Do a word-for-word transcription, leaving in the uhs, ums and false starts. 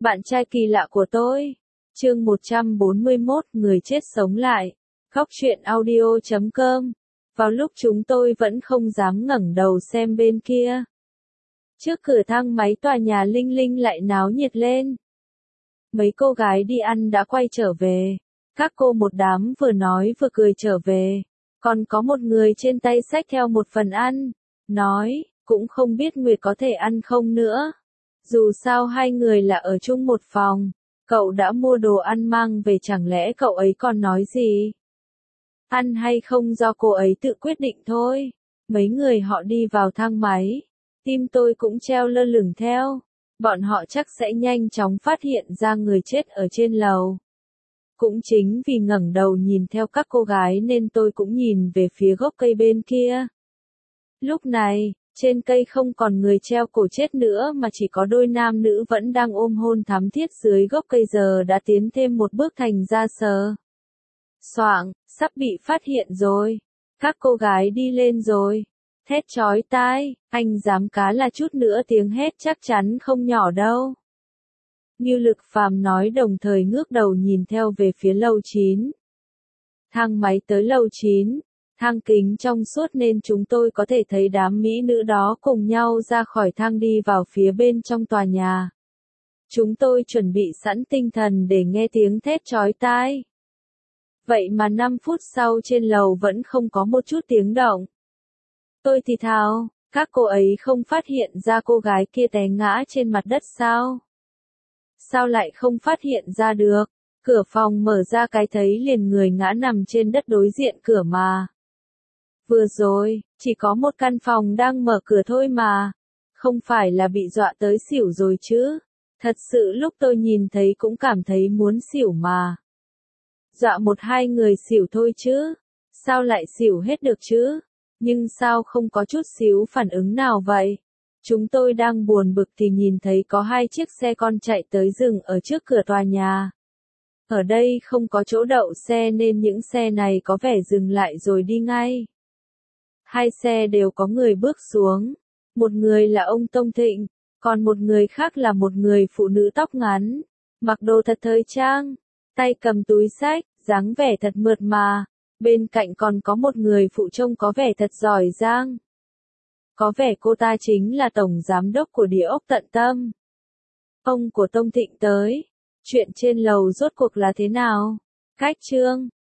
Bạn trai kỳ lạ của tôi. Chương một trăm bốn mươi mốt, người chết sống lại. Góc truyện audio chấm com. Vào lúc chúng tôi vẫn không dám ngẩng đầu xem bên kia. Trước cửa thang máy tòa nhà Linh Linh lại náo nhiệt lên. Mấy cô gái đi ăn đã quay trở về. Các cô một đám vừa nói vừa cười trở về. Còn có một người trên tay xách theo một phần ăn. Nói, cũng không biết Nguyệt có thể ăn không nữa. Dù sao hai người là ở chung một phòng. Cậu đã mua đồ ăn mang về, chẳng lẽ cậu ấy còn nói gì? Ăn hay không do cô ấy tự quyết định thôi. Mấy người họ đi vào thang máy. Tim tôi cũng treo lơ lửng theo. Bọn họ chắc sẽ nhanh chóng phát hiện ra người chết ở trên lầu. Cũng chính vì ngẩng đầu nhìn theo các cô gái nên tôi cũng nhìn về phía gốc cây bên kia. Lúc này, trên cây không còn người treo cổ chết nữa mà chỉ có đôi nam nữ vẫn đang ôm hôn thắm thiết dưới gốc cây giờ đã tiến thêm một bước thành ra sờ. Xoảng, sắp bị phát hiện rồi. Các cô gái đi lên rồi. Thét chói tai, anh dám cá là chút nữa tiếng hét chắc chắn không nhỏ đâu. Như Lực Phàm nói đồng thời ngước đầu nhìn theo về phía lầu chín. Thang máy tới lầu chín. Thang kính trong suốt nên chúng tôi có thể thấy đám mỹ nữ đó cùng nhau ra khỏi thang đi vào phía bên trong tòa nhà. Chúng tôi chuẩn bị sẵn tinh thần để nghe tiếng thét chói tai. Vậy mà năm phút sau trên lầu vẫn không có một chút tiếng động. Tôi thì thào, các cô ấy không phát hiện ra cô gái kia té ngã trên mặt đất sao? Sao lại không phát hiện ra được? Cửa phòng mở ra cái thấy liền người ngã nằm trên đất đối diện cửa mà. Vừa rồi, chỉ có một căn phòng đang mở cửa thôi mà. Không phải là bị dọa tới xỉu rồi chứ. Thật sự lúc tôi nhìn thấy cũng cảm thấy muốn xỉu mà. Dọa một hai người xỉu thôi chứ. Sao lại xỉu hết được chứ? Nhưng sao không có chút xíu phản ứng nào vậy? Chúng tôi đang buồn bực thì nhìn thấy có hai chiếc xe con chạy tới dừng ở trước cửa tòa nhà. Ở đây không có chỗ đậu xe nên những xe này có vẻ dừng lại rồi đi ngay. Hai xe đều có người bước xuống. Một người là ông Tông Thịnh, còn một người khác là một người phụ nữ tóc ngắn, mặc đồ thật thời trang, tay cầm túi xách, dáng vẻ thật mượt mà. Bên cạnh còn có một người phụ trông có vẻ thật giỏi giang. Có vẻ cô ta chính là tổng giám đốc của địa ốc Tận Tâm. Ông của Tông Thịnh tới. Chuyện trên lầu rốt cuộc là thế nào? Cách chương.